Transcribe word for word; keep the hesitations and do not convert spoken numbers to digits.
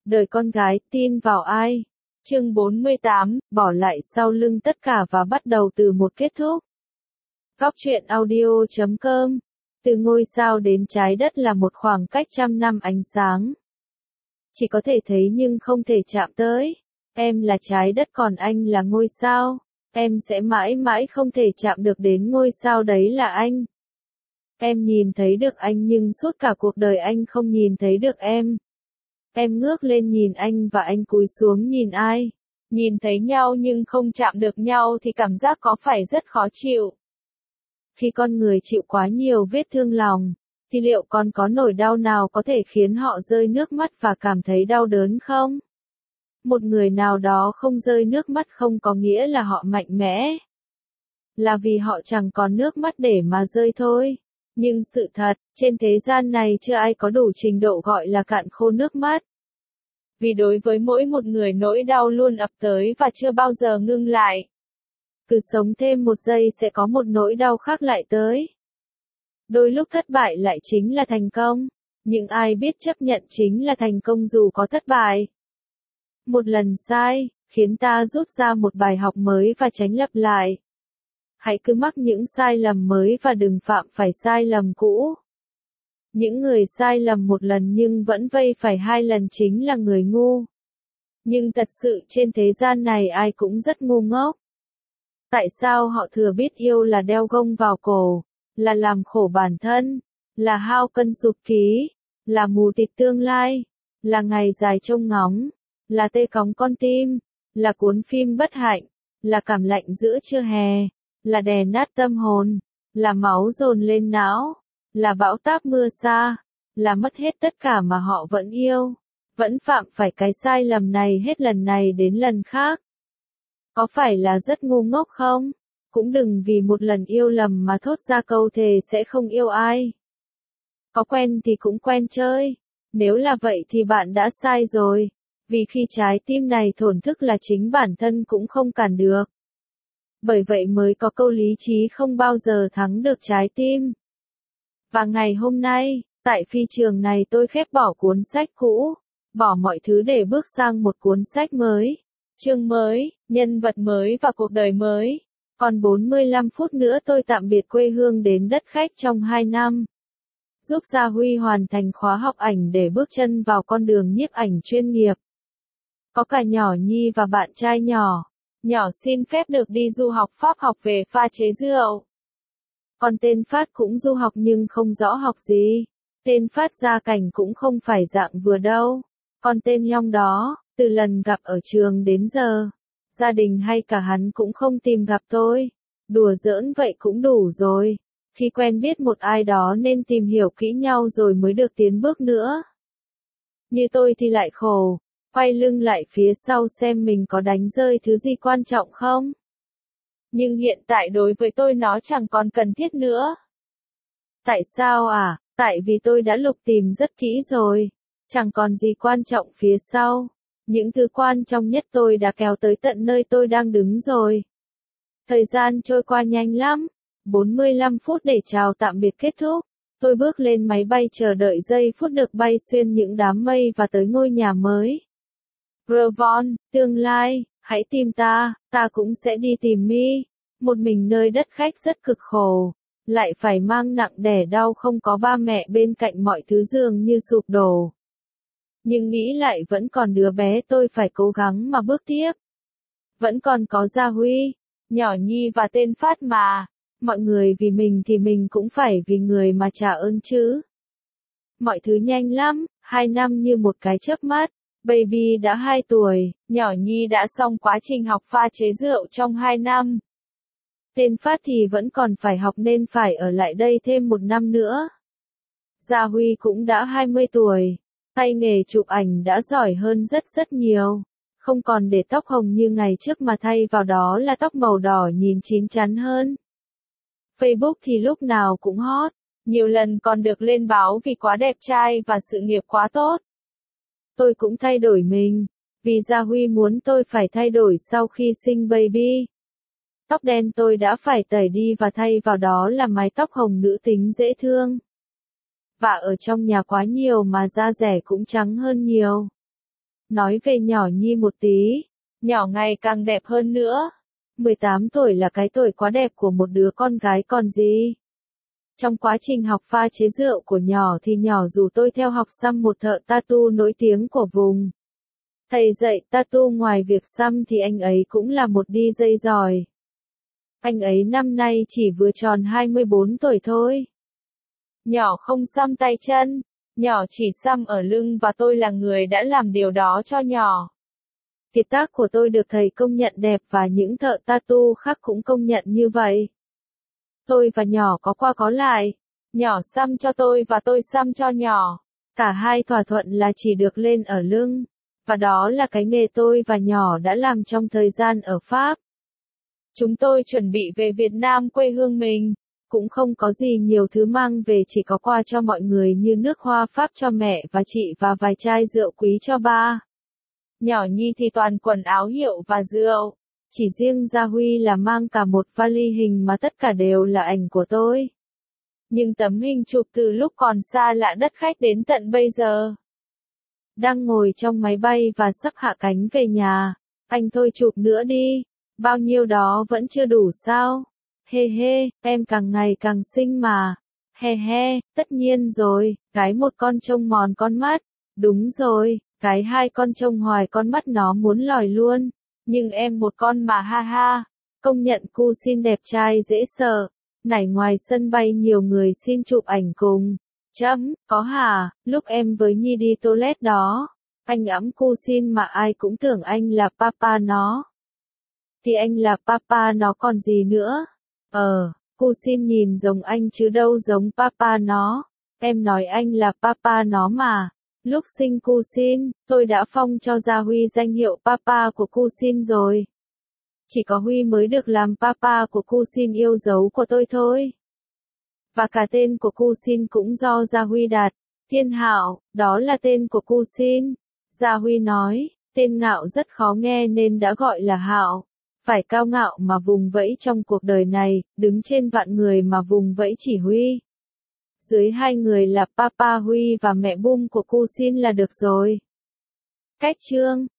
Đời con gái, tin vào ai? Chương bốn mươi tám, bỏ lại sau lưng tất cả và bắt đầu từ một kết thúc. Góc truyện audio chấm com. Từ ngôi sao đến trái đất là một khoảng cách trăm năm ánh sáng. Chỉ có thể thấy nhưng không thể chạm tới. Em là trái đất còn anh là ngôi sao. Em sẽ mãi mãi không thể chạm được đến ngôi sao đấy là anh. Em nhìn thấy được anh nhưng suốt cả cuộc đời anh không nhìn thấy được em. Em ngước lên nhìn anh và anh cúi xuống nhìn ai. Nhìn thấy nhau nhưng không chạm được nhau thì cảm giác có phải rất khó chịu. Khi con người chịu quá nhiều vết thương lòng, thì liệu còn có nỗi đau nào có thể khiến họ rơi nước mắt và cảm thấy đau đớn không? Một người nào đó không rơi nước mắt không có nghĩa là họ mạnh mẽ. Là vì họ chẳng còn nước mắt để mà rơi thôi. Nhưng sự thật, trên thế gian này chưa ai có đủ trình độ gọi là cạn khô nước mắt. Vì đối với mỗi một người nỗi đau luôn ập tới và chưa bao giờ ngưng lại. Cứ sống thêm một giây sẽ có một nỗi đau khác lại tới. Đôi lúc thất bại lại chính là thành công. Nhưng ai biết chấp nhận chính là thành công dù có thất bại. Một lần sai, khiến ta rút ra một bài học mới và tránh lặp lại. Hãy cứ mắc những sai lầm mới và đừng phạm phải sai lầm cũ. Những người sai lầm một lần nhưng vẫn vây phải hai lần chính là người ngu. Nhưng thật sự trên thế gian này ai cũng rất ngu ngốc. Tại sao họ thừa biết yêu là đeo gông vào cổ, là làm khổ bản thân, là hao cân sụt ký, là mù tịt tương lai, là ngày dài trông ngóng, là tê cóng con tim, là cuốn phim bất hạnh, là cảm lạnh giữa trưa hè, là đè nát tâm hồn, là máu dồn lên não, là bão táp mưa xa, là mất hết tất cả mà họ vẫn yêu, vẫn phạm phải cái sai lầm này hết lần này đến lần khác. Có phải là rất ngu ngốc không? Cũng đừng vì một lần yêu lầm mà thốt ra câu thề sẽ không yêu ai. Có quen thì cũng quen chơi. Nếu là vậy thì bạn đã sai rồi. Vì khi trái tim này thổn thức là chính bản thân cũng không cản được. Bởi vậy mới có câu lý trí không bao giờ thắng được trái tim. Và ngày hôm nay, tại phi trường này tôi khép bỏ cuốn sách cũ, bỏ mọi thứ để bước sang một cuốn sách mới. Chương mới, nhân vật mới và cuộc đời mới. Còn bốn mươi lăm phút nữa tôi tạm biệt quê hương đến đất khách trong hai năm. Giúp Gia Huy hoàn thành khóa học ảnh để bước chân vào con đường nhiếp ảnh chuyên nghiệp. Có cả nhỏ Nhi và bạn trai nhỏ. Nhỏ xin phép được đi du học Pháp học về pha chế rượu. Còn tên Phát cũng du học nhưng không rõ học gì. Tên Phát gia cảnh cũng không phải dạng vừa đâu. Còn tên Nhong đó, từ lần gặp ở trường đến giờ, gia đình hay cả hắn cũng không tìm gặp tôi. Đùa giỡn vậy cũng đủ rồi. Khi quen biết một ai đó nên tìm hiểu kỹ nhau rồi mới được tiến bước nữa. Như tôi thì lại khổ, quay lưng lại phía sau xem mình có đánh rơi thứ gì quan trọng không. Nhưng hiện tại đối với tôi nó chẳng còn cần thiết nữa. Tại sao à? Tại vì tôi đã lục tìm rất kỹ rồi. Chẳng còn gì quan trọng phía sau. Những thứ quan trọng nhất tôi đã kéo tới tận nơi tôi đang đứng rồi. Thời gian trôi qua nhanh lắm. bốn mươi lăm phút để chào tạm biệt kết thúc. Tôi bước lên máy bay chờ đợi giây phút được bay xuyên những đám mây và tới ngôi nhà mới. Revon, tương lai, hãy tìm ta, ta cũng sẽ đi tìm mi. Một mình nơi đất khách rất cực khổ. Lại phải mang nặng đẻ đau không có ba mẹ bên cạnh mọi thứ dường như sụp đổ. Nhưng nghĩ lại vẫn còn đứa bé tôi phải cố gắng mà bước tiếp. Vẫn còn có Gia Huy, nhỏ Nhi và tên Phát mà. Mọi người vì mình thì mình cũng phải vì người mà trả ơn chứ. Mọi thứ nhanh lắm, hai năm như một cái chớp mắt. Baby đã hai tuổi, nhỏ Nhi đã xong quá trình học pha chế rượu trong hai năm. Tên Phát thì vẫn còn phải học nên phải ở lại đây thêm một năm nữa. Gia Huy cũng đã hai mươi tuổi. Tay nghề chụp ảnh đã giỏi hơn rất rất nhiều. Không còn để tóc hồng như ngày trước mà thay vào đó là tóc màu đỏ nhìn chín chắn hơn. Facebook thì lúc nào cũng hot. Nhiều lần còn được lên báo vì quá đẹp trai và sự nghiệp quá tốt. Tôi cũng thay đổi mình. Vì Gia Huy muốn tôi phải thay đổi sau khi sinh baby. Tóc đen tôi đã phải tẩy đi và thay vào đó là mái tóc hồng nữ tính dễ thương. Và ở trong nhà quá nhiều mà da rẻ cũng trắng hơn nhiều. Nói về nhỏ Nhi một tí, nhỏ ngày càng đẹp hơn nữa. mười tám tuổi là cái tuổi quá đẹp của một đứa con gái còn gì. Trong quá trình học pha chế rượu của nhỏ thì nhỏ rủ tôi theo học xăm một thợ tattoo nổi tiếng của vùng. Thầy dạy tattoo ngoài việc xăm thì anh ấy cũng là một đi jây giỏi. Anh ấy năm nay chỉ vừa tròn hai mươi bốn tuổi thôi. Nhỏ không xăm tay chân, nhỏ chỉ xăm ở lưng và tôi là người đã làm điều đó cho nhỏ. Kiệt tác của tôi được thầy công nhận đẹp và những thợ tattoo khác cũng công nhận như vậy. Tôi và nhỏ có qua có lại. Nhỏ xăm cho tôi và tôi xăm cho nhỏ. Cả hai thỏa thuận là chỉ được lên ở lưng. Và đó là cái nghề tôi và nhỏ đã làm trong thời gian ở Pháp. Chúng tôi chuẩn bị về Việt Nam quê hương mình. Cũng không có gì nhiều thứ mang về, chỉ có quà cho mọi người như nước hoa Pháp cho mẹ và chị và vài chai rượu quý cho ba. Nhỏ Nhi thì toàn quần áo hiệu và rượu. Chỉ riêng Gia Huy là mang cả một vali hình mà tất cả đều là ảnh của tôi. Nhưng tấm hình chụp từ lúc còn xa lạ đất khách đến tận bây giờ. Đang ngồi trong máy bay và sắp hạ cánh về nhà. Anh thôi chụp nữa đi. Bao nhiêu đó vẫn chưa đủ sao? Hê hê, em càng ngày càng xinh mà. He he, tất nhiên rồi, cái một con trông mòn con mắt. Đúng rồi, cái hai con trông hoài con mắt nó muốn lòi luôn. Nhưng em một con mà ha ha. Công nhận cu xin đẹp trai dễ sợ. Nãy ngoài sân bay nhiều người xin chụp ảnh cùng. Chấm, có hả, lúc em với Nhi đi toilet đó. Anh ẵm cu xin mà ai cũng tưởng anh là papa nó. Thì anh là papa nó còn gì nữa. Ờ, cu xin nhìn giống anh chứ đâu giống papa nó. Em nói anh là papa nó mà. Lúc sinh cu xin, tôi đã phong cho Gia Huy danh hiệu papa của cu xin rồi. Chỉ có Huy mới được làm papa của cu xin yêu dấu của tôi thôi. Và cả tên của cu xin cũng do Gia Huy đặt. Thiên Hạo, đó là tên của cu xin. Gia Huy nói, tên Ngạo rất khó nghe nên đã gọi là Hạo. Phải cao ngạo mà vùng vẫy trong cuộc đời này, đứng trên vạn người mà vùng vẫy chỉ Huy. Dưới hai người là Papa Huy và mẹ Bum của cu xin là được rồi. Cách chương